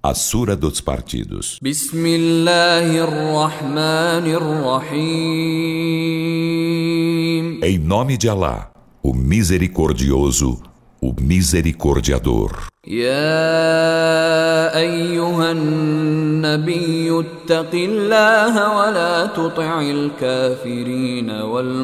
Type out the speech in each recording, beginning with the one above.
A Sura dos Partidos. Bismillahirrahmanirrahim. Em nome de Alá, o Misericordioso, o Misericordiador. Ya ayyuhan nabiyyu ittaqillaha wa la tuti'il kafirina wal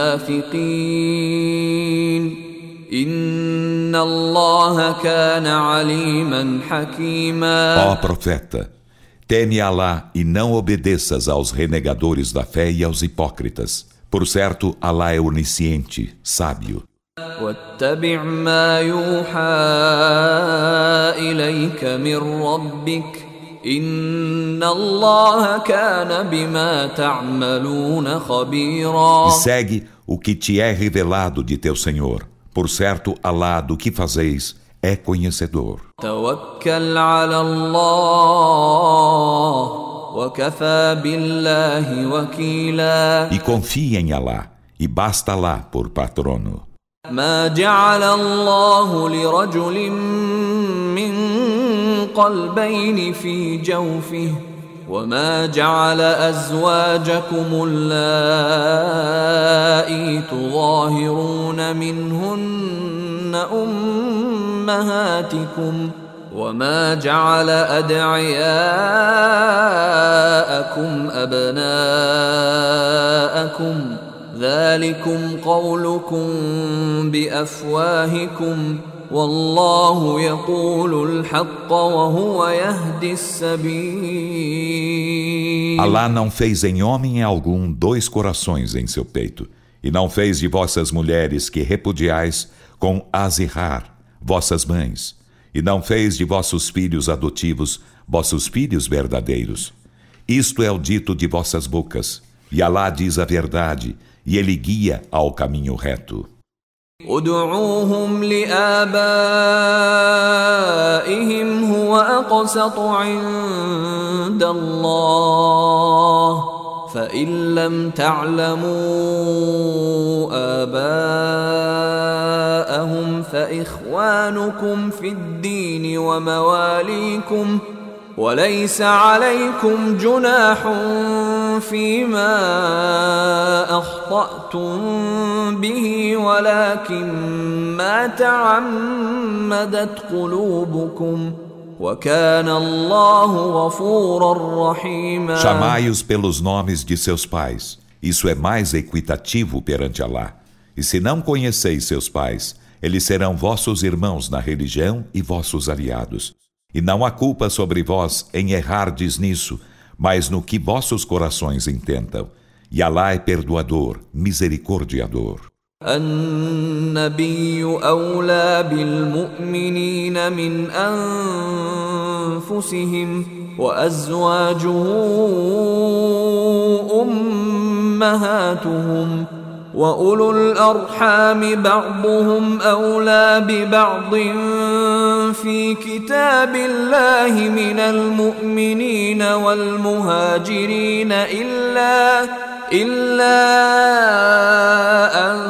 munafiqin. Inna Allaha kana aliman hakima. Ó profeta, teme Alá e não obedeças aos renegadores da fé e aos hipócritas. Por certo, Alá é onisciente, sábio. واتبع ما يوحى إليك من ربك إن الله كان بما تعملون خبيرا. E segue o que te é revelado de teu Senhor. Por certo, Alá do que fazeis é conhecedor. توكل على الله وكفى بالله وكيلا. E confia em Alá, e basta Alá por patrono. ما جعل الله لرجل من قلبين في جوفه وما جعل أزواجكم اللائي تظاهرون منهن أمهاتكم وما جعل أدعياءكم أبناءكم ذلكم قولكم بأفواهكم والله يقول الحق وهو يهدي السبيل. Alá não fez em homem algum dois corações em seu peito, e não fez de vossas mulheres que repudiais com Azihar, vossas mães, e não fez de vossos filhos adotivos vossos filhos verdadeiros. Isto é o dito de vossas bocas, e Alá diz a verdade, e ele guia ao caminho reto. ادعوهم لآبائهم هو أقسط عند الله فإن لم تعلموا آباءهم فإخوانكم في الدين ومواليكم وليس عليكم جناح فيما أخطأتم به ولكن ما تعمدت قلوبكم وكان الله غفورا رحيما. Chamai-os pelos nomes de seus pais. Isso é mais equitativo perante Alá. E se não conheceis seus pais, eles serão vossos irmãos na religião e vossos aliados. E não há culpa sobre vós em errardes nisso, mas no que vossos corações intentam. E Alá é perdoador, misericordiador. النبي أولى بالمؤمنين من أنفسهم وأزواجه أمهاتهم وأولو الأرحام بعضهم أولى ببعض في كتاب الله من المؤمنين والمهاجرين إلا أن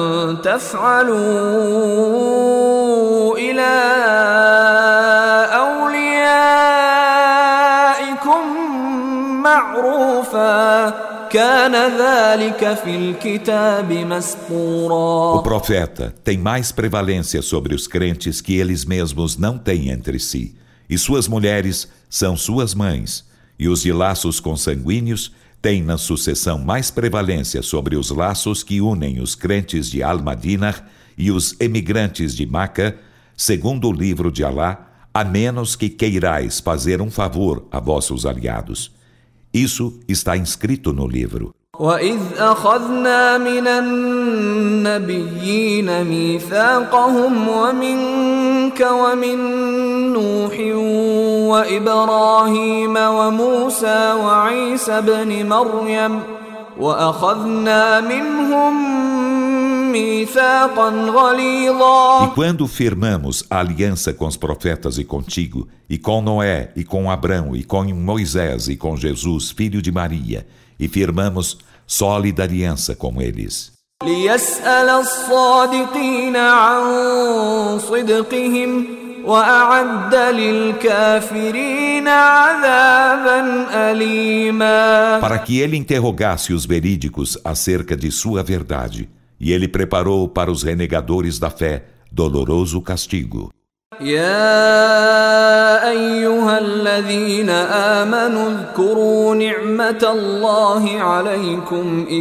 تفعلوا إلى أوليائكم معروفا كان ذلك في الكتاب مسطورا. O profeta tem mais prevalência sobre os crentes que eles mesmos não têm entre si, e suas mulheres são suas mães, e os de laços consanguíneos têm na sucessão mais prevalência sobre os laços que unem os crentes de Al-Madinah e os emigrantes de Maca, segundo o livro de Alá, a menos que queirais fazer um favor a vossos aliados. Isso está inscrito no livro. وَإِذْ أَخَذْنَا مِنَ النَّبِيِّينَ مِيثَاقَهُمْ وَمِنْكَ وَمِنْ نُوحٍ وَإِبْرَاهِيمَ وَمُوسَى وَعِيسَى ابْنِ مَرْيَمَ وَأَخَذْنَا مِنْهُمْ مِيثَاقًا غَلِيظًا. E quando firmamos a aliança com os profetas e contigo, e com Noé, e com Abrão, e com Moisés, e com Jesus, filho de Maria, e firmamos sólida aliança com eles. لِيَسْأَلَ الصَّادِقِينَ عَنْ صِدْقِهِمْ وأعد للكافرين عذابا أليما. Para que ele interrogasse os verídicos acerca de sua verdade, e ele preparou para os renegadores da fé doloroso castigo. يا أيها الذين آمنوا اذكروا نعمة الله عليكم إذ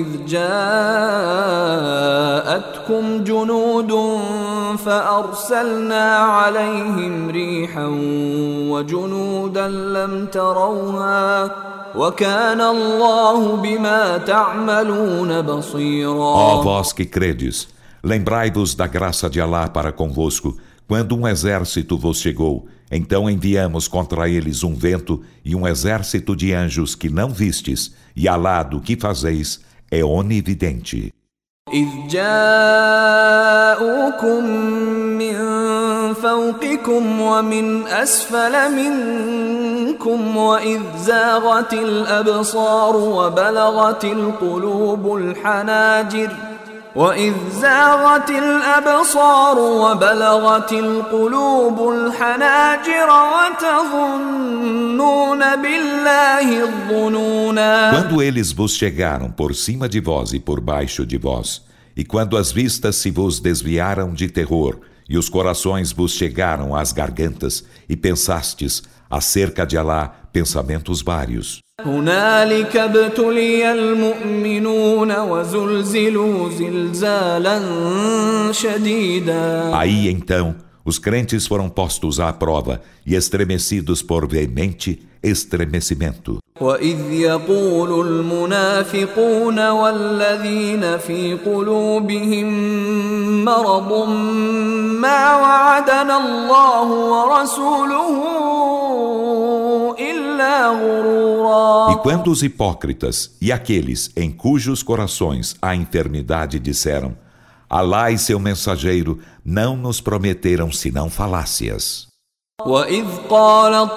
جاءتكم جنود فأرسلنا عليهم ريحا وجنودا لم تروها وكان الله بما تعملون بصيرا. Ó vós que credes, lembrai-vos da graça de Alá para convosco, quando um exército vos chegou, então enviamos contra eles um vento e um exército de anjos que não vistes, e Alá do que fazeis é onividente. إذ جاءوكم من فوقكم ومن أسفل منكم وإذ زاغت الأبصار وبلغت القلوب الحناجر وتظنون بالله الظنونا. Quando eles vos chegaram por cima de vós e por baixo de vós, e quando as vistas se vos desviaram de terror, e os corações vos chegaram às gargantas, e pensastes acerca de Alá pensamentos vários. هنالك ابتلي المؤمنون وزلزلوا زلزالا شديدا. Aí então os crentes foram postos à prova e estremecidos por veemente estremecimento. وإذ يقول المنافقون والذين في قلوبهم مرض ما وعدنا الله ورسوله إلا غرورا. E quando os hipócritas e aqueles em cujos corações há enfermidade disseram: Alá e seu mensageiro não nos prometeram senão falácias. وإذ قالت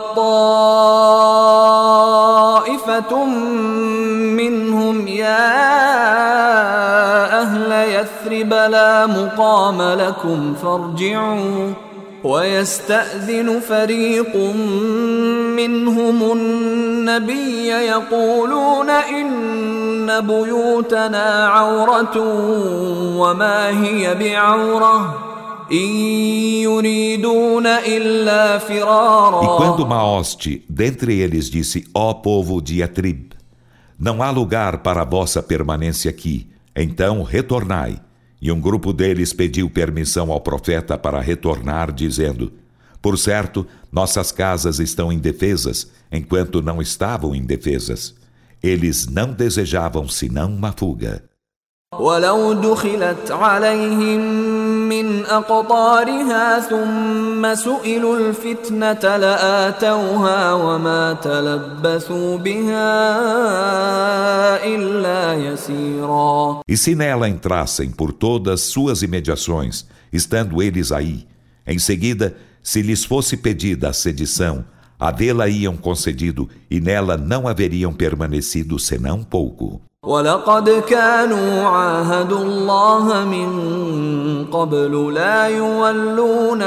طائفة منهم يا أهل يثرب لا مقام لكم فارجعوا ويستأذن فريق منهم النبي يقولون إن بيوتنا عورة وما هي بعورة إن يريدون إلا فرارا. E quando Maoste dentre eles disse: Ó povo de Yatrib, não há lugar para a vossa permanência aqui, então retornai. E um grupo deles pediu permissão ao profeta para retornar, dizendo: Por certo, nossas casas estão indefesas, enquanto não estavam indefesas. Eles não desejavam senão uma fuga. ولو دخلت عليهم من أقطارها ثم سئلوا الفتنة لآتوها وما تلبثوا بها إلا يسيرا. E se nela entrassem por todas suas imediações, estando eles aí, em seguida, se lhes fosse pedida a sedição, a dela iam concedido e nela não haveriam permanecido senão pouco. ولقد كانوا عاهدوا الله من قبل لا يولون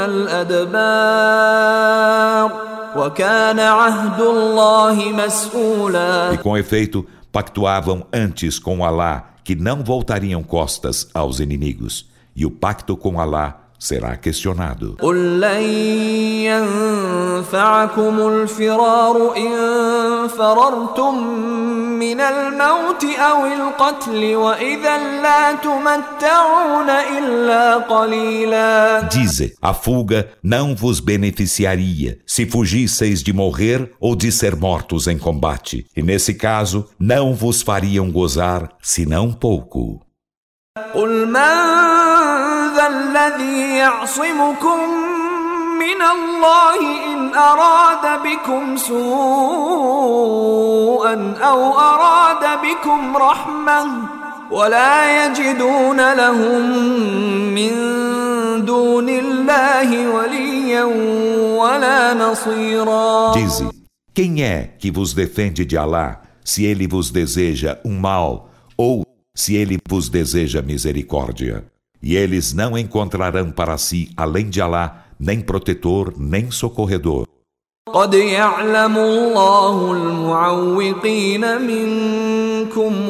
الأدبار وكان عهد الله مسؤولا. E com efeito, pactuavam antes com Alá que não voltariam costas aos inimigos, e o pacto com Alá será questionado. قل لن ينفعكم الفرار إن فررتم من الموت أو القتل وإذا لا تمتعون إلا قليلا. Dize, a fuga não vos beneficiaria se fugisseis de morrer ou de ser mortos em combate, e nesse caso não vos fariam gozar senão pouco. قل من ذا الذي يعصمكم من الله إن أراد بكم سوءا أو أراد بكم رحمة ولا يجدون لهم من دون الله وليا ولا نصيرا. Dize, quem é que vos defende de Alá se ele vos deseja um mal ou se ele vos deseja misericórdia? E eles não encontrarão para si, além de Alá, nem protetor, nem socorredor. قد يعلم الله المعوقين منكم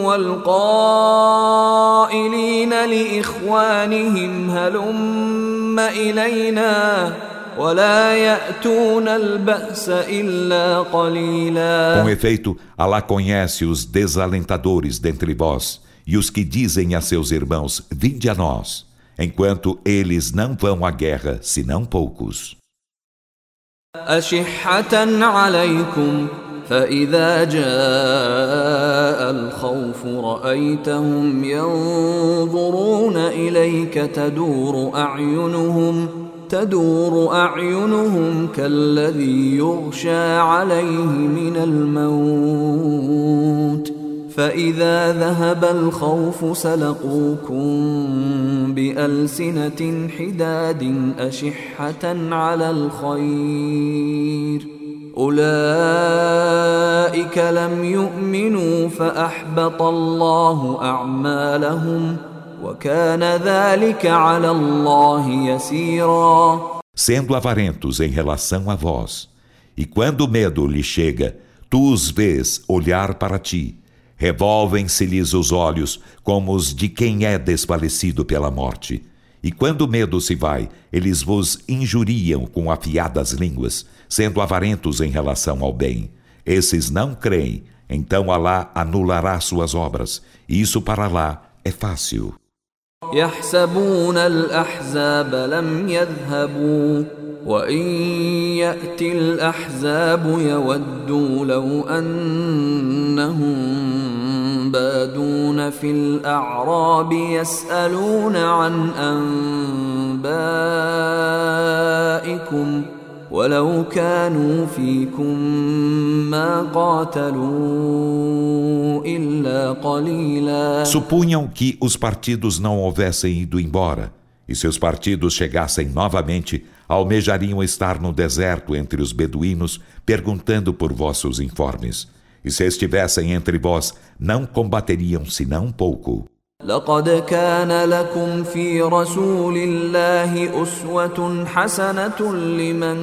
والقائلين لإخوانهم هلم إلينا ولا يأتون البأس إلا قليلا. Com efeito, Alá conhece os desalentadores dentre vós e os que dizem a seus irmãos, vinde a nós, enquanto eles não vão à guerra, senão poucos. أشحة عليكم فإذا جاء الخوف رأيتهم ينظرون إليك تدور أعينهم كالذي يغشى عليه من الموت فإذا ذهب الخوف سلقوكم بألسنة حداد أشحة على الخير أولئك لم يؤمنوا فأحبط الله أعمالهم وكان ذلك على الله يسيرا. Sendo avarentos em relação a vós, e quando o medo lhe chega, tu os vês olhar para ti, revolvem-se-lhes os olhos como os de quem é desfalecido pela morte. E quando o medo se vai, eles vos injuriam com afiadas línguas, sendo avarentos em relação ao bem. Esses não creem, então Alá anulará suas obras, e isso para Alá é fácil. يحسبون الأحزاب لم يذهبوا وإن يأتي الأحزاب يودوا لو أنهم بادون في الأعراب يسألون عن أنبائكم ولو كانوا فيكم ما قاتلوا إلا قليلا. Supunham que os partidos não houvessem ido embora, e se os partidos chegassem novamente, almejariam estar no deserto entre os beduínos, perguntando por vossos informes. E se estivessem entre vós, não combateriam senão pouco. لقد كان لكم في رسول الله أسوة حسنة لمن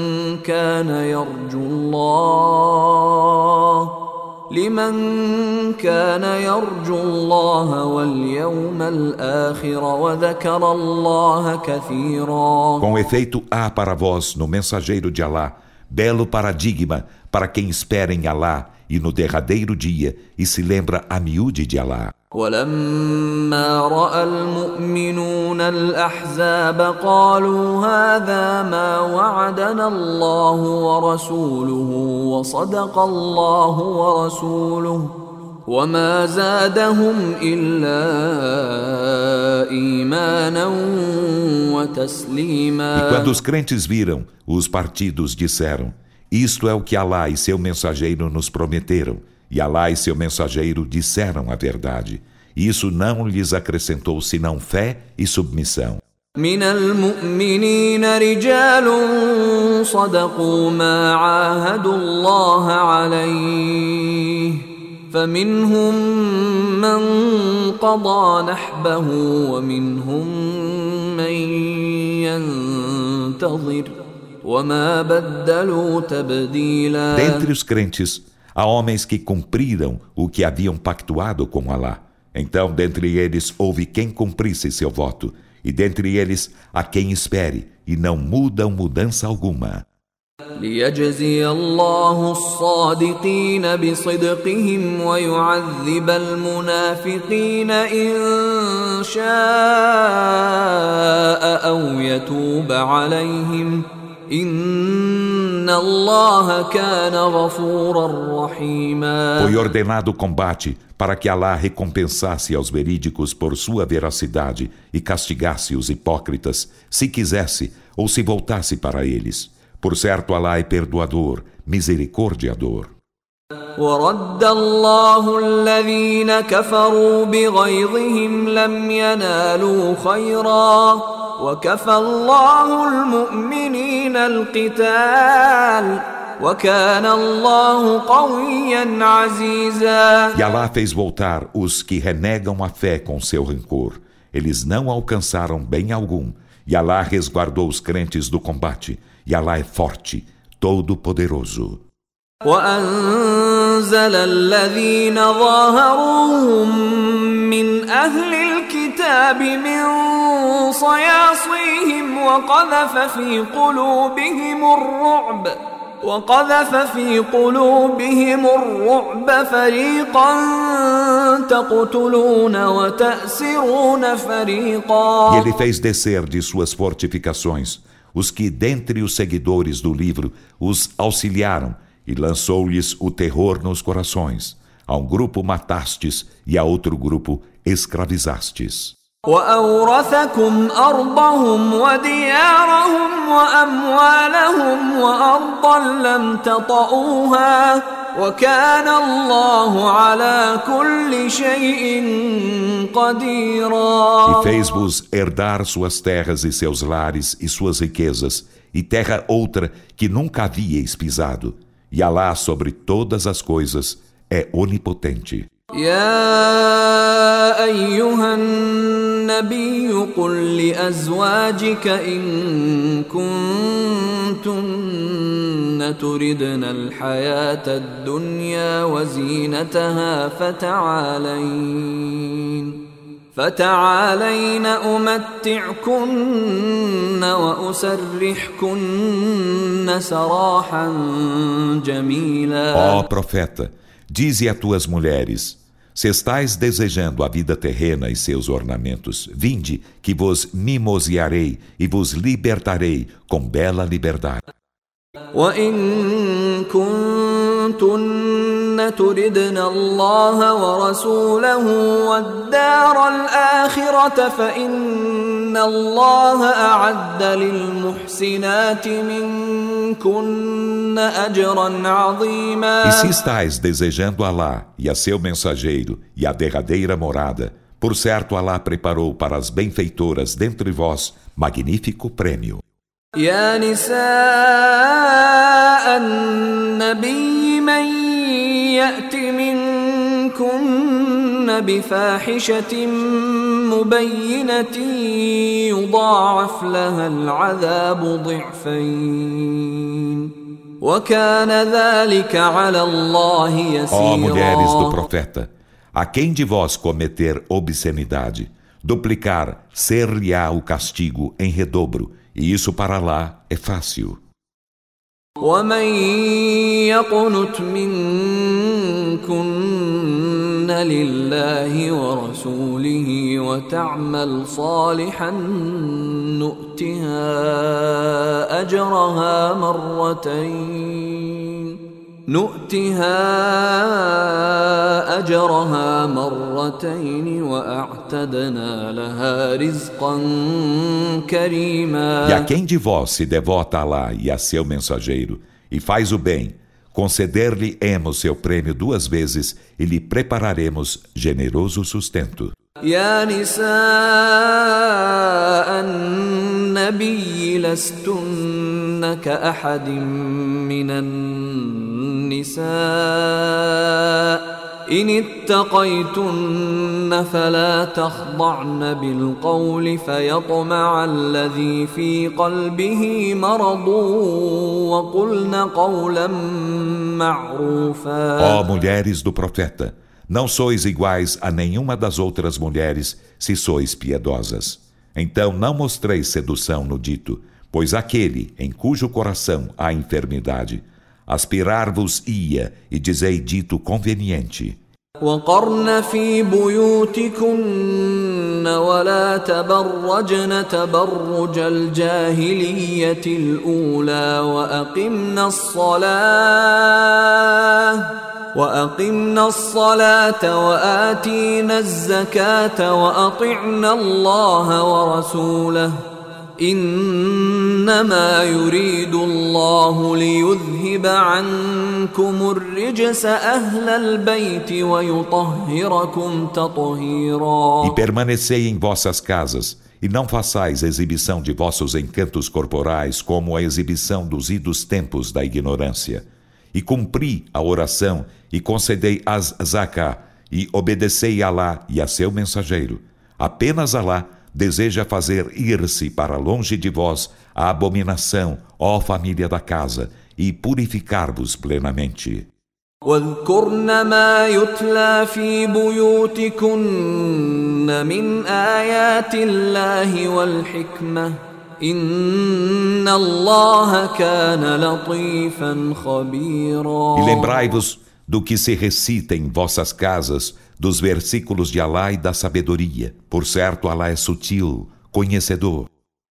كان يرجو الله واليوم الآخر وذكر الله كثيرا. Com efeito, há para vós no mensageiro de Alá belo paradigma para quem espera em Alá e no derradeiro dia e se lembra a miúde de Alá. ولما رأى المؤمنون الأحزاب قالوا هذا ما وعدنا الله ورسوله وصدق الله ورسوله وما زادهم إلا إيمانا وتسليما. E quando os crentes viram, os partidos disseram, isto é o que Alá e seu mensageiro nos prometeram. E Alá e seu mensageiro disseram a verdade. Isso não lhes acrescentou senão fé e submissão. من المؤمنين رجال صدقوا ما عاهدوا الله عليه فمنهم من قضى نحبه ومنهم من ينتظر وما بدلوا تبديلا. Dentre os crentes, há homens que cumpriram o que haviam pactuado com Alá. Então, dentre eles, houve quem cumprisse seu voto, e dentre eles, há quem espere, e não mudam mudança alguma. ليجزي الله الصادقين بصدقهم ويعذب المنافقين إن شاء أو يتوب عليهم إن الله كان غفورا رحيما. Foi ordenado o combate para que Alá recompensasse aos verídicos por sua veracidade e castigasse os hipócritas, se quisesse ou se voltasse para eles. Por certo, Alá é perdoador, misericordiador. ورد الله الذين كفروا بغيظهم لم ينالوا خيرا وكفى الله المؤمنين القتال وكان الله قويا عزيزا. E Alá fez voltar os que renegam a fé com seu rancor. Eles não alcançaram bem algum, E Alá resguardou os crentes do combate. E Alá é forte, todo-poderoso. وأنزل الذين ظاهروهم من أهل الكتاب من صياصيهم وقذف في قلوبهم الرعب فريقا تقتلون وتأسرون فريقا. E ele fez descer de suas fortificações os que dentre os seguidores do livro os auxiliaram e lançou-lhes o terror nos corações. A um grupo matastes e a outro grupo escravizastes. وأورثكم أرضهم وديارهم وأموالهم وأرضا لم تطئوها وكان الله على كل شيء قديرا. E fez-vos herdar suas terras e seus lares e suas riquezas, e terra outra que nunca havíeis pisado. E Alá sobre todas as coisas é onipotente. يا أيها النبي قل لأزواجك إن كنتن تردن الحياة الدنيا وزينتها فتعالين أمتعكن وأسرحكن سراحا جميلا. Ó profeta, dize a tuas mulheres: se estais desejando a vida terrena e seus ornamentos, vinde que vos mimosearei e vos libertarei com bela liberdade. وإن كنتن تردن الله ورسوله والدار الآخرة فإن الله أعد للمحسنات منكن أجرا عظيما. E se estais desejando Alá e a seu mensageiro e a derradeira morada, por certo Alá preparou para as benfeitoras dentre vós magnífico prêmio. يا نساء النبي من يأت منكن بفاحشة مبينة يضاعف لها العذاب ضعفين وكان ذلك على الله يسيرا. Ó mulheres do profeta, a quem de vós cometer obscenidade, duplicar ser-lhe-á o castigo em redobro, e isso para lá é fácil. ومن يقنت منكن لله ورسوله وتعمل صالحا نؤتها أجرها مرتين وأعتدنا لها رزقا كريما. E a quem de vós se devota a Alá e a seu mensageiro e faz o bem, conceder-lhe-emos seu prêmio 2 vezes e lhe prepararemos generoso sustento. يا نساء النبي لستن كأحد من النساء إن اتقيتن فلا تخضعن بالقول فيطمع الذي في قلبه مرض وقلن قولا معروفا. Ó mulheres do profeta, não sois iguais a nenhuma das outras mulheres se sois piedosas. Então não mostreis sedução no dito, pois aquele em cujo coração há enfermidade, aspirar-vos-ia e dizei dito conveniente. وقرن في بيوتكن ولا تبرجن تبرج الجاهلية الأولى وأقمنا الصلاة وآتينا الزكاة وأطعنا الله ورسوله إنما يريد الله ليذهب عنكم الرجس أهل البيت ويطهركم تطهيرا. E permanecei em vossas casas, e não façais exibição de vossos encantos corporais como a exibição dos idos tempos da ignorância. E cumpri a oração, e concedei as zaká, e obedecei a Alá e a seu mensageiro. Apenas Alá deseja fazer ir-se para longe de vós a abominação, ó família da casa, e purificar-vos plenamente. واذكرن ما يتلى في بيوتكن من آيات الله والحكمة إن الله كان لطيفا خبيرا. E lembrai-vos do que se recita em vossas casas, dos versículos de Alá e da sabedoria. Por certo, Alá é sutil, conhecedor.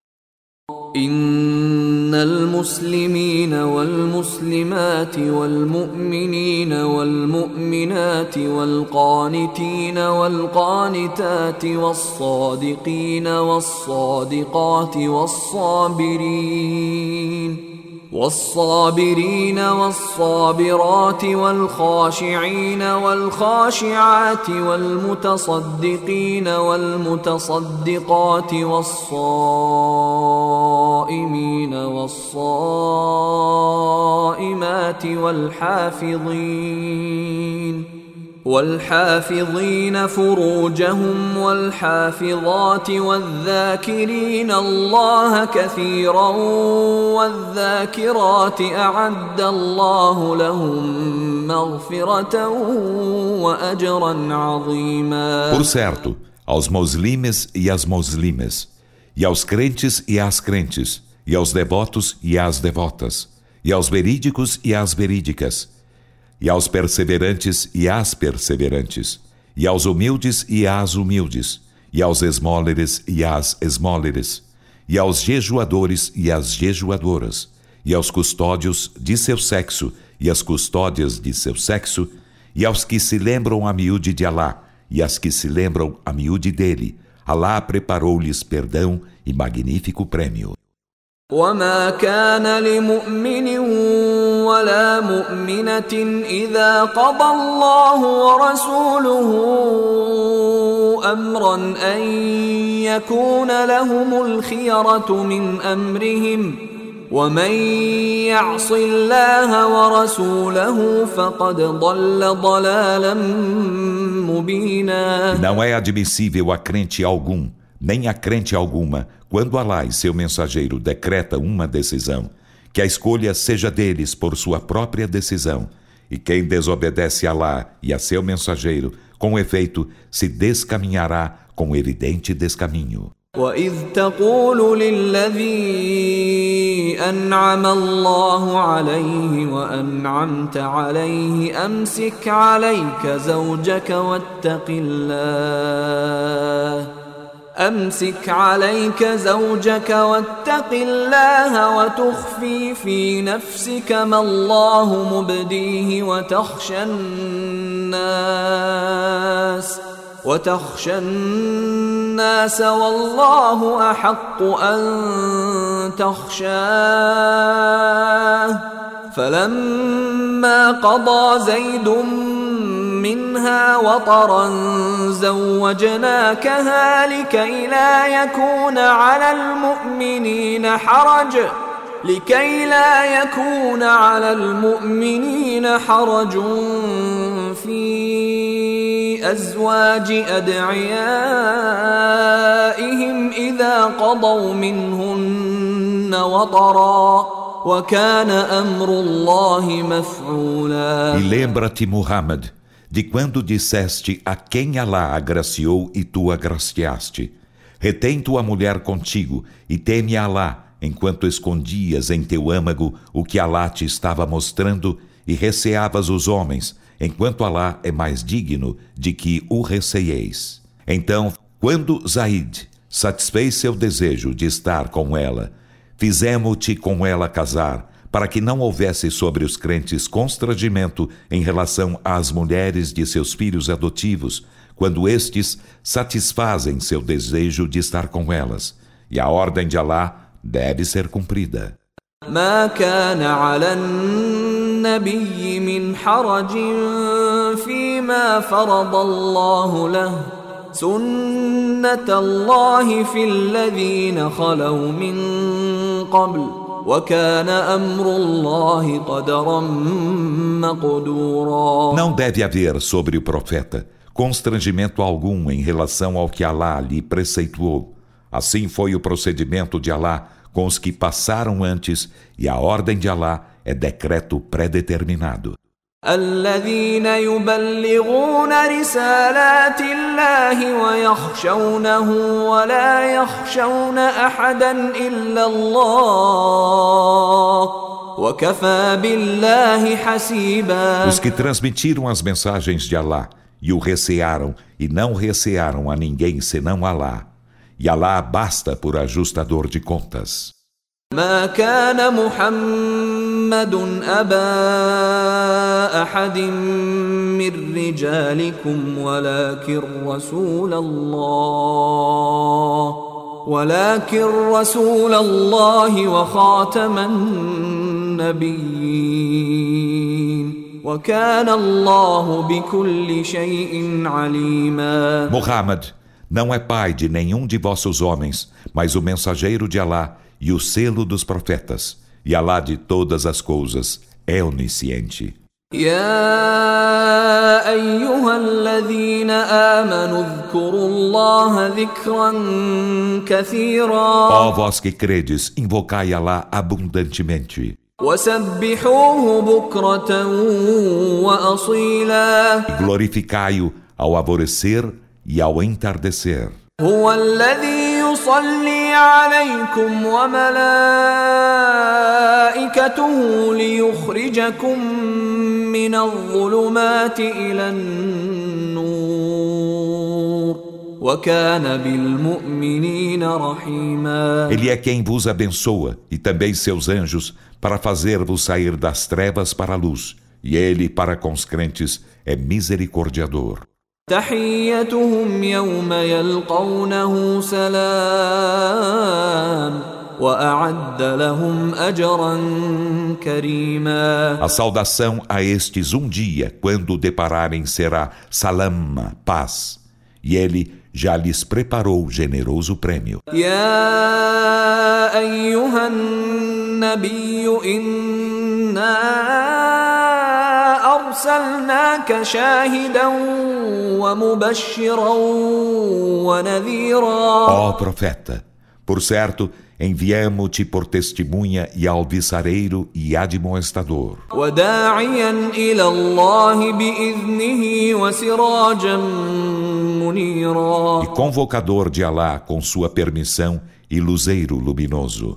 إن المسلمين والمسلمات والمؤمنين والمؤمنات والقانتين والقانتات والصادقين والصادقات والصابرين والصابرات والخاشعين والخاشعات والمتصدقين والمتصدقات والصائمين والصائمات والحافظين فروجهم والحافظات والذاكرين الله كثيرا والذاكرات أعد الله لهم مغفرة وأجرا عظيما. Por certo, aos muslimes e às muslimes, e aos crentes e às crentes, e aos devotos e às devotas, e aos verídicos e às verídicas, e aos perseverantes e às perseverantes, e aos humildes e às humildes, e aos esmóleres e às esmóleres, e aos jejuadores e às jejuadoras, e aos custódios de seu sexo e às custódias de seu sexo, e aos que se lembram a miúde de Alá, e às que se lembram a miúde dele. Alá preparou-lhes perdão e magnífico prêmio. وما كان لمؤمن ولا مؤمنة إذا قضى الله ورسوله أمرا أن يكون لهم الخيرة من أمرهم ومن يعص الله ورسوله فقد ضل ضلالا مبينا. Não é admissível a crente algum, nem a crente alguma, quando Alá e seu mensageiro decreta uma decisão, que a escolha seja deles por sua própria decisão, e quem desobedece a Alá e a seu mensageiro, com efeito, se descaminhará com evidente descaminho. وَإِذْ تَقُولُ لِلَّذِي أَنْعَمَ الله عليه وأنعمت عليه أمسك عليك زوجك واتق الله وتخفي في نفسك ما الله مبديه وتخشى الناس والله أحق أن تخشاه فلما قضى زيد منها وطرا زوجناكها لكي لا يكون على المؤمنين حرج في أزواج أدعيائهم إذا قضوا منهن وطرا وكان أمر الله مفعولا. E lembra-te, Muhammad, de quando disseste a quem Alá agraciou e tu agraciaste: retém tua mulher contigo e teme Alá, enquanto escondias em teu âmago o que Alá te estava mostrando e receavas os homens, enquanto Alá é mais digno de que o receieis. Então, quando Zaid satisfez seu desejo de estar com ela, fizemo-te com ela casar, para que não houvesse sobre os crentes constrangimento em relação às mulheres de seus filhos adotivos, quando estes satisfazem seu desejo de estar com elas. E a ordem de Alá deve ser cumprida. ما كان على النبي من حرج فيما فرض الله له سنة الله في الذين خلوا من قبل وكان أمر الله قدرا مقدورا. Não deve haver sobre o profeta constrangimento algum em relação ao que Alá lhe preceituou, Assim foi o procedimento de Alá com os que passaram antes, e a ordem de Alá é decreto predeterminado. الذين يبلغون رسالات الله ويخشونه ولا يخشون أحدا إلا الله وكفى بالله حسيبا. Os que transmitiram as mensagens de Alá e o recearam e não recearam a ninguém senão Alá. E Alá basta por ajustador de contas. ما كان محمد أبا أحد من رجالكم ولكن رسول الله وخاتم النبيين وكان الله بكل شيء عليما. Muhammad não é pai de nenhum de vossos homens, mas o mensageiro de Alá e o selo dos profetas, e Alá de todas as coisas é onisciente. يا أيها الذين آمنوا اذكروا الله ذكرا كثيرا Ó vós que credes, invocai Alá abundantemente. وسبحوه بكرة وأصيلا E glorificai-o ao alvorecer e ao entardecer. هو الذي يصلي عليكم وملائكته ليخرجكم من الظلمات إلى النور وكان بالمؤمنين رحيما. Ele é quem vos abençoa, e também seus anjos, para fazer-vos sair das trevas para a luz. E ele, para com os crentes, é misericordiador. تحيتهم يوم يلقونه سلام وأعد لهم أجرا كريما. A saudação a estes dia, quando o depararem, será salama, paz. E ele já lhes preparou generoso prêmio. يا أيها النبي إنا أرسلناك شاهدا ومبشرا ونذيرا. Ó profeta, por certo, enviamo-te por testemunha e alvissareiro e admoestador. وداعيا إلى الله بإذنه وسراجا منيرا. E convocador de Alá com sua permissão e luzeiro luminoso.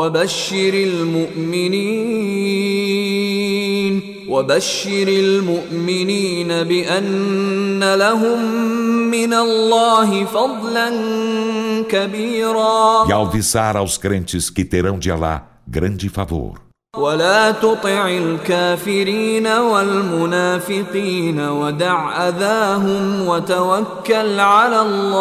وبشر المؤمنين بأن لهم من الله فضلا كبيرا. E alvissar aos crentes que terão de Alá grande favor. ولا تطع الكافرين والمنافقين ودع أذاهم وتوكل على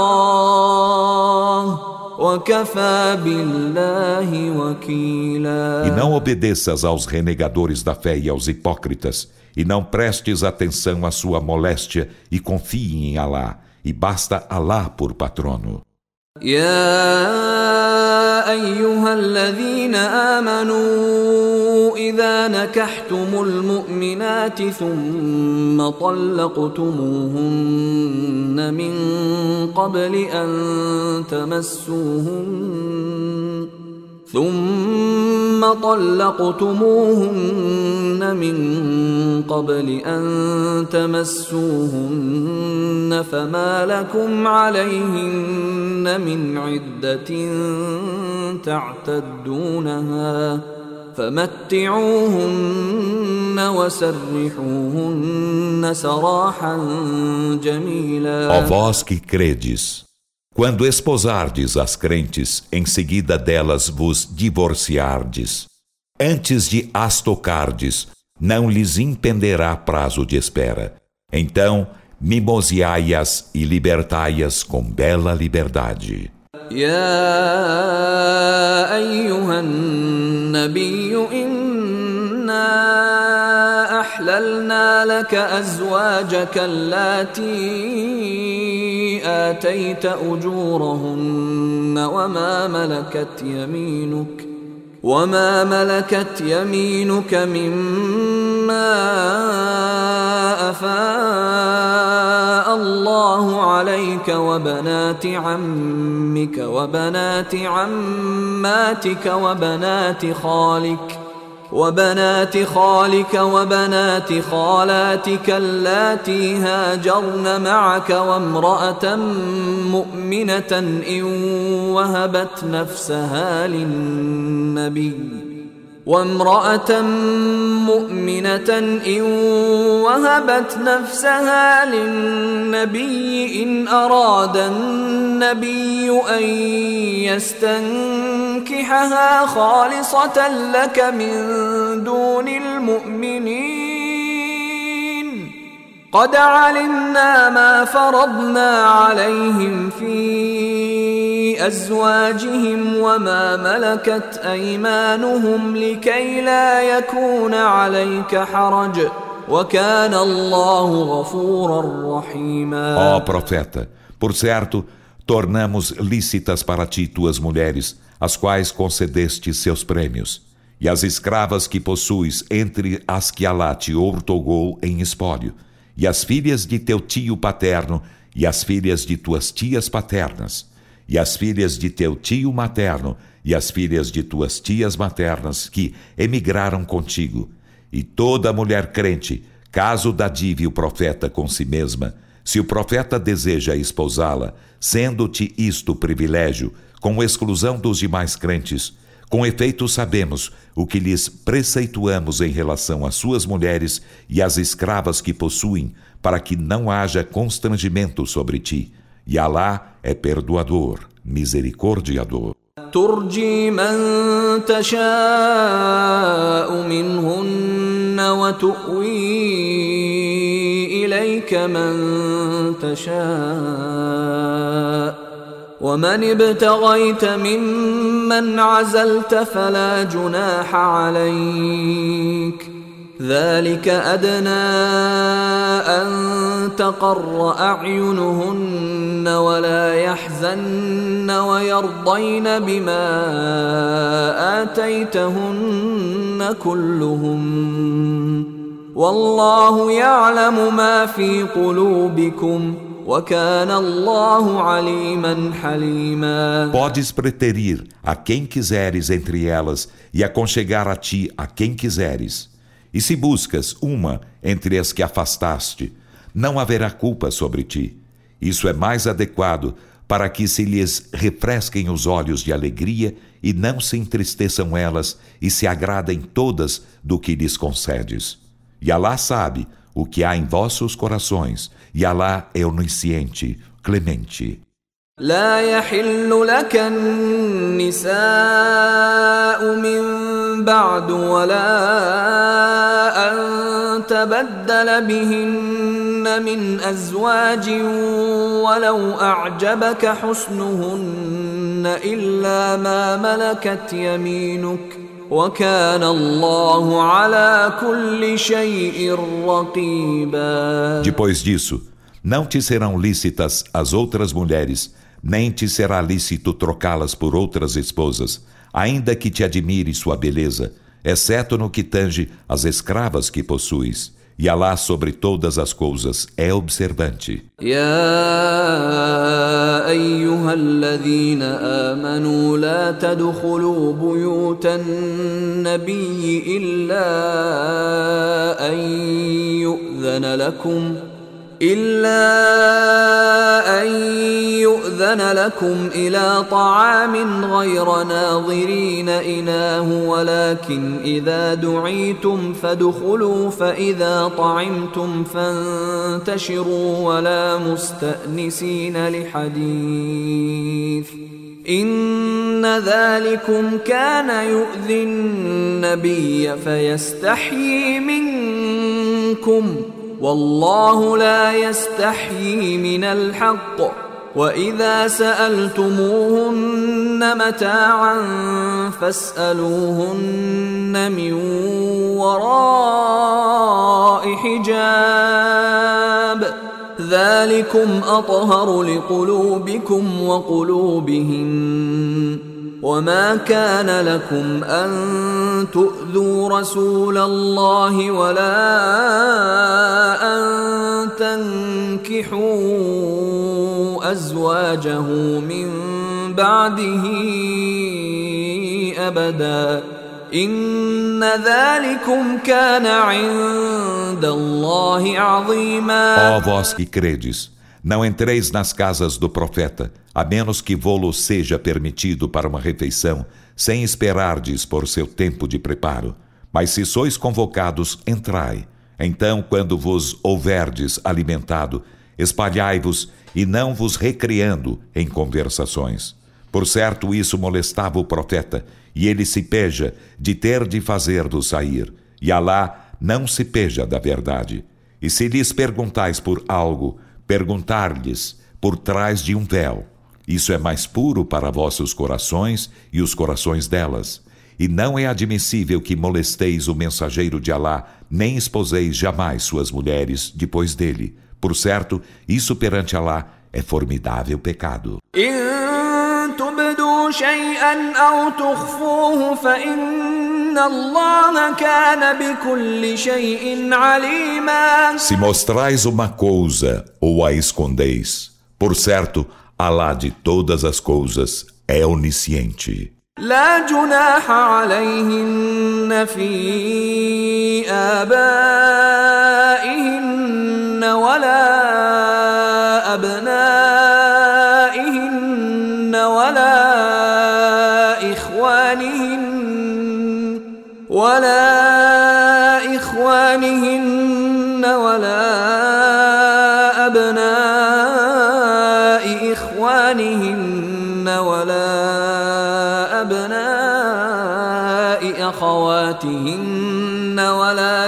الله وكفى بالله وكيلا. E não obedeças aos renegadores da fé e aos hipócritas, e não prestes atenção à sua moléstia, e confie em Alá, e basta Alá por patrono. يا أيها الذين آمنوا إذا نكحتم المؤمنات ثم طلقتموهن من قبل أن تمسوهن فما لكم عليهن من عدة تعتدونها فمتعوهن وسرحوهن سراحا جميلا. Ó vós que credes, quando esposardes as crentes, em seguida delas vos divorciardes, antes de as tocardes, não lhes impenderá prazo de espera. Então, mimoseai-as e libertai-as com bela liberdade. يا أيها النبي إنا أحللنا لك أزواجك اللاتي آتيت أجورهن وما ملكت يمينك مما أفاء الله عليك وبنات عمك عمك وبنات عماتك وبنات خالك وبنات خالاتك اللاتي هاجرن معك وامرأة مؤمنة إن وهبت نفسها للنبي إن أراد النبي أن يستنكحها خالصة لك من دون المؤمنين قد علمنا ما فرضنا عليهم في أزواجهم وما ملكت أيمانهم لكي لا يكون عليك حرج وكان الله غفورا رحيما. Ó profeta, por certo, tornamos lícitas para ti tuas mulheres, as quais concedeste seus prêmios, e as escravas que possuis entre as que Alá te outorgou em espólio, e as filhas de teu tio paterno, e as filhas de tuas tias paternas, e as filhas de teu tio materno, e as filhas de tuas tias maternas, que emigraram contigo, e toda mulher crente, caso dadive o profeta com si mesma, se o profeta deseja esposá-la, sendo-te isto privilégio, com exclusão dos demais crentes, com efeito sabemos o que lhes preceituamos em relação às suas mulheres e às escravas que possuem, para que não haja constrangimento sobre ti. E Alá é perdoador, misericordiador. ترجي من تشاء منهن وتؤوي إليك من تشاء ومن ابتغيت ممن عزلت فلا جناح عليك ذلك أدنى أن تقر أعينهن ولا يحزن ويرضين بما آتيتهن كلهم والله يعلم ما في قلوبكم وكان الله عليما حليما. Podes preterir a quem quiseres entre elas e aconchegar a ti a quem quiseres. E se buscas uma entre as que afastaste, não haverá culpa sobre ti. Isso é mais adequado para que se lhes refresquem os olhos de alegria e não se entristeçam elas e se agradem todas do que lhes concedes. E Alá sabe o que há em vossos corações, e Alá é onisciente, clemente. لا يحل لك النساء من بعد ولا أن تبدل بهن من أزواج ولو أعجبك حسنهن إلا ما ملكت يمينك وكان الله على كل شيء رقيبا. Depois disso, não te serão lícitas as outras mulheres, nem te será lícito trocá-las por outras esposas, ainda que te admire sua beleza, exceto no que tange as escravas que possuis. E Alá sobre todas as coisas é observante. يا أيها الذين آمنوا لا تدخلوا بيوت النبي إلا أن يؤذن لكم إلى طعام غير ناظرين إناه ولكن إذا دعيتم فادخلوا فإذا طعمتم فانتشروا ولا مستأنسين لحديث إن ذلكم كان يؤذي النبي فيستحيي منكم والله لا يستحيي من الحق وإذا سألتموهن متاعا فاسألوهن من وراء حجاب ذلكم أطهر لقلوبكم وقلوبهن وما كان لكم أن تؤذوا رسول الله ولا أن تنكحوا أزواجه من بعده أبدا إن ذلكم كان عند الله عظيما. Ó vós que credes, não entreis nas casas do profeta, a menos que vô-lo seja permitido para uma refeição, sem esperardes por seu tempo de preparo. Mas se sois convocados, entrai. Então, quando vos houverdes alimentado, espalhai-vos e não vos recriando em conversações. Por certo, isso molestava o profeta, e ele se peja de ter de fazer-vos sair. E Alá não se peja da verdade. E se lhes perguntais por algo, perguntar-lhes por trás de um véu. Isso é mais puro para vossos corações e os corações delas. E não é admissível que molesteis o mensageiro de Alá, nem esposeis jamais suas mulheres depois dele. Por certo, isso perante Alá é formidável pecado. تبدوا شيئا أو تخفوه فإن الله كان بكل شيء عليما. Se mostrais uma coisa ou a escondeis, por certo, Alá de todas as coisas é onisciente. لا جناح عليهن في آبائهن ولا أبنائهن ولا إخوانهن ولا أبناء إخوانهن ولا أبناء أخواتهن ولا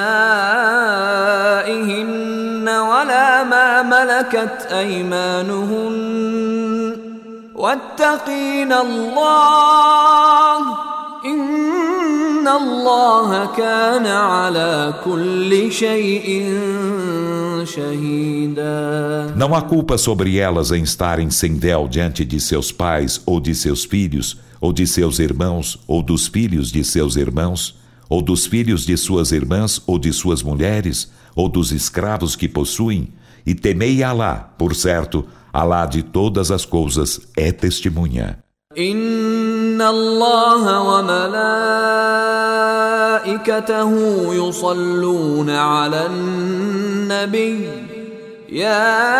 نسائهن ولا ما ملكت أيمانهن واتقين الله إن الله كان على كل شيء شهيدا. Não há culpa sobre elas em estarem sem véu diante de seus pais ou de seus filhos, ou de seus irmãos, ou dos filhos de seus irmãos, ou dos filhos de suas irmãs, ou de suas mulheres, ou dos escravos que possuem, e temei Alá, por certo, Alá de todas as coisas é testemunha. إن الله وملائكته يصلون على النبي يا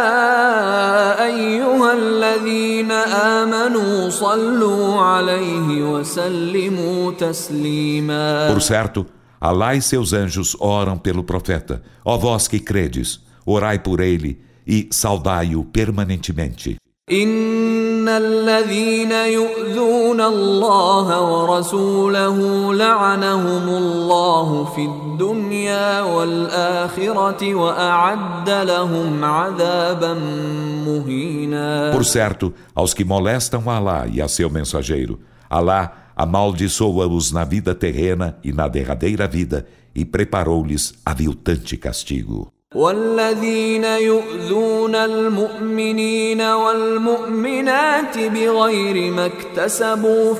أيها الذين آمنوا صلوا عليه وسلموا تسليما. Por certo, Alá e seus anjos oram pelo profeta. Ó vós que credes, orai por ele e saudai-o permanentemente. إن الذين يؤذون الله ورسوله لعنهم الله في الدنيا والآخرة وأعد لهم عذابا مهينا. Por certo, aos que molestam Alá e a seu mensageiro, Alá amaldiçoa-os na vida terrena e na derradeira vida e preparou-lhes aviltante castigo. والذين يؤذون المؤمنين والمؤمنات بغير ما اكتسبوا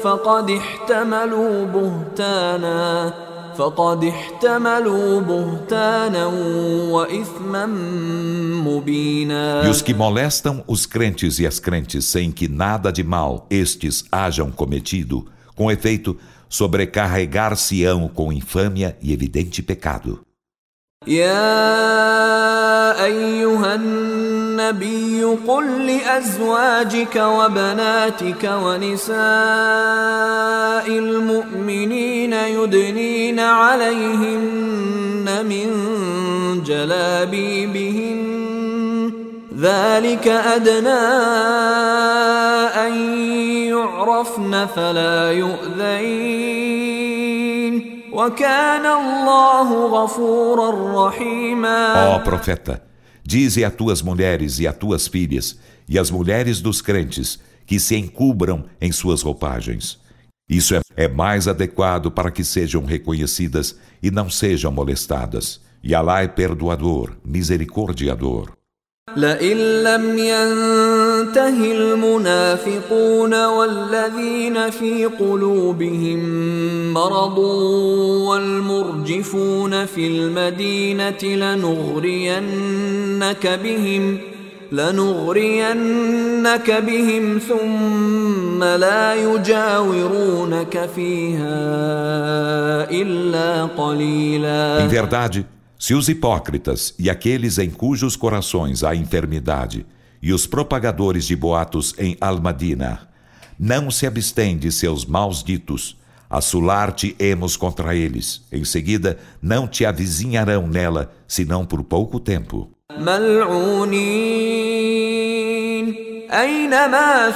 فقد احتملوا بهتانا وإثما مبينا. E os que molestam os crentes e as crentes sem que nada de mal estes hajam cometido, com efeito, sobrecarregar-se-ão com infâmia e evidente pecado. يا أيها النبي قل لأزواجك وبناتك ونساء المؤمنين يدنين عليهن من جلابيبهن ذلك أدنى أن يعرفن فلا يؤذين وكان الله غفورا رحيما. Ó profeta, dize a tuas mulheres e a tuas filhas e as mulheres dos crentes que se encubram em suas roupagens. Isso é mais adequado para que sejam reconhecidas e não sejam molestadas. E Alá é perdoador, misericordiador. لئن لم ينته المنافقون والذين في قلوبهم مرض والمرجفون في المدينة لنغرينك بهم ثم لا يجاورونك فيها إلا قليلا. Em verdade, se os hipócritas e aqueles em cujos corações há enfermidade e os propagadores de boatos em Al-Madina não se abstêm de seus maus ditos, assolar-te-emos contra eles. Em seguida, não te avizinharão nela, senão por pouco tempo. ملعونين أينما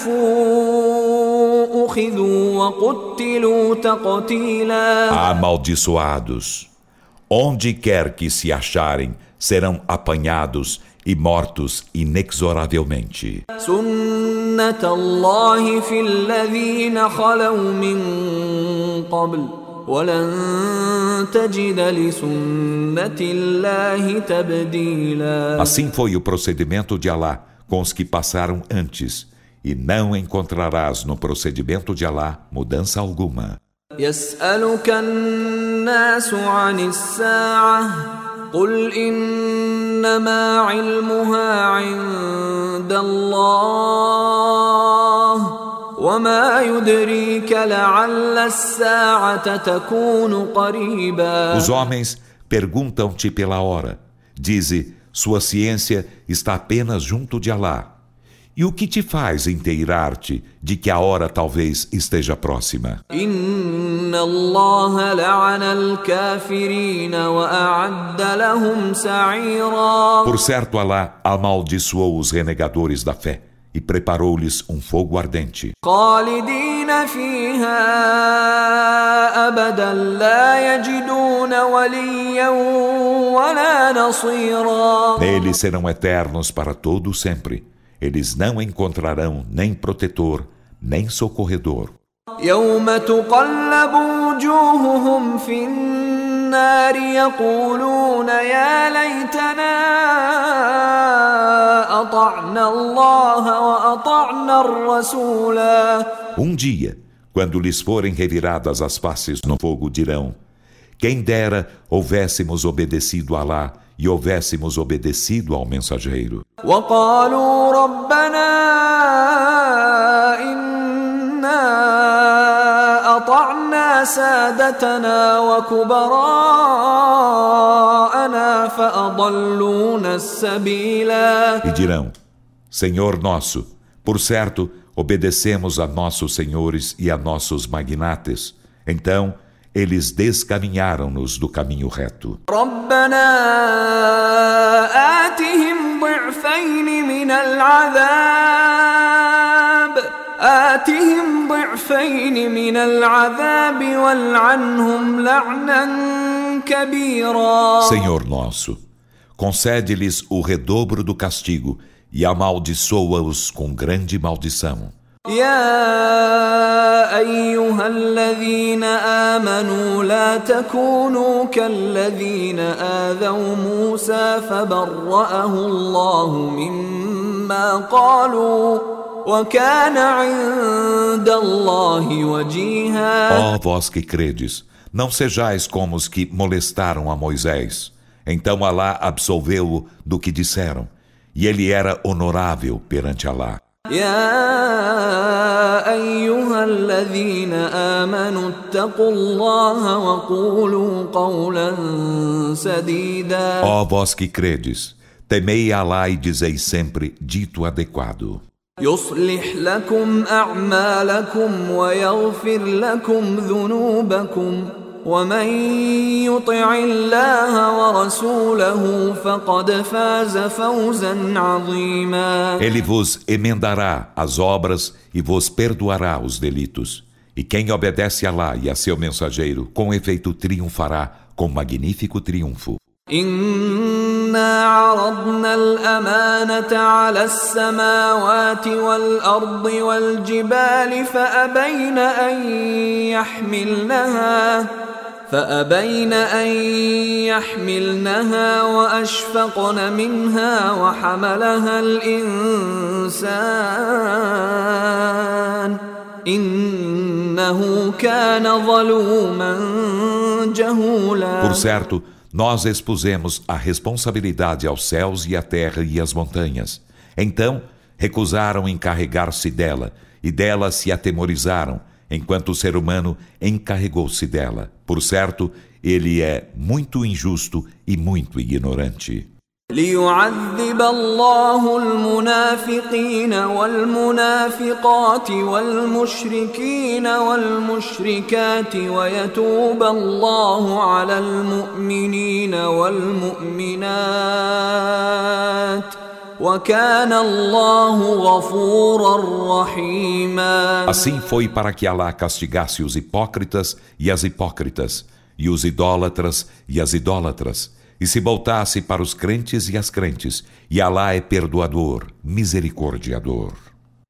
ثقفوا أخذوا وقتلوا تقتيلا. Amaldiçoados, onde quer que se acharem, serão apanhados e mortos inexoravelmente. سنة الله في الذين خلوا من قبل ولن تجد لسنة الله تبديلا. Assim foi o procedimento de Alá com os que passaram antes, e não encontrarás no procedimento de Alá mudança alguma. يسألك الناس عن الساعة قل إنما علمها عند الله وما يدريك لعل الساعة تكون قريبا. Os homens perguntam-te pela hora. Dize, sua ciência está apenas junto de Alá. E o que te faz inteirar-te de que a hora talvez esteja próxima? إن الله لعن الكافرين وأعد لهم سعيرا. Por certo, Alá amaldiçoou os renegadores da fé e preparou-lhes um fogo ardente. خالدين فيها أبدا لا يجدون وليا ولا نصيرا. Neles serão eternos para todo sempre. Eles não encontrarão nem protetor, nem socorredor. يوم تقلب وجوههم في النار يقولون يا ليتنا أطعنا الله وأطعنا الرسولا. Dia, quando lhes forem reviradas as faces no fogo, dirão: quem dera houvéssemos obedecido a Alá e houvéssemos obedecido ao mensageiro. وقالوا ربنا إنا أطعنا سادتنا وكبراءنا فأضلونا السبيلا. E dirão: Senhor nosso, por certo, obedecemos a nossos senhores e a nossos magnates. Então, eles descaminharam-nos do caminho reto. ربنا آتهم ضعفين من العذاب والعنهم لعنا كبيرا. Senhor nosso, concede-lhes o redobro do castigo e amaldiçoa-os com grande maldição. يا أيها الذين آمنوا لا تكونوا كالذين آذوا موسى فبرأه الله مما قالوا وكان عند الله وجيها. Ó vós que credes, não sejais como os que molestaram a Moisés. Então Alá absolveu-o do que disseram, e ele era honorável perante Alá. يا أيها الذين آمنوا اتقوا الله وقولوا قولا سديدا. Ó vós que credes, temei Alá e dizei sempre dito adequado. يصلح لكم أعمالكم ويغفر لكم ذنوبكم ومن يطع الله ورسوله فقد فاز فوزا عظيما. Ele vos emendará as obras e vos perdoará os delitos. E quem obedece a Alá e a seu mensageiro, com efeito triunfará com magnífico triunfo. إنا عرضنا الأمانة على السماوات والأرض والجبال فأبين أن يحملنها وأشفقن منها وحملها الإنسان إنه كان ظلوما جهولا. Por certo, Nós expusemos a responsabilidade aos céus e à terra e às montanhas. Então, recusaram encarregar-se dela, e dela se atemorizaram, enquanto o ser humano encarregou-se dela. Por certo, ele é muito injusto e muito ignorante. ليعذب الله المنافقين والمنافقات والمشركين والمشركات ويتوب الله على المؤمنين والمؤمنات وكان الله غفورا رحيما. Assim foi para que Alá castigasse os hipócritas e as hipócritas, e os idólatras e as idólatras, e se voltasse para os crentes e as crentes, e Alá é perdoador, misericordiador.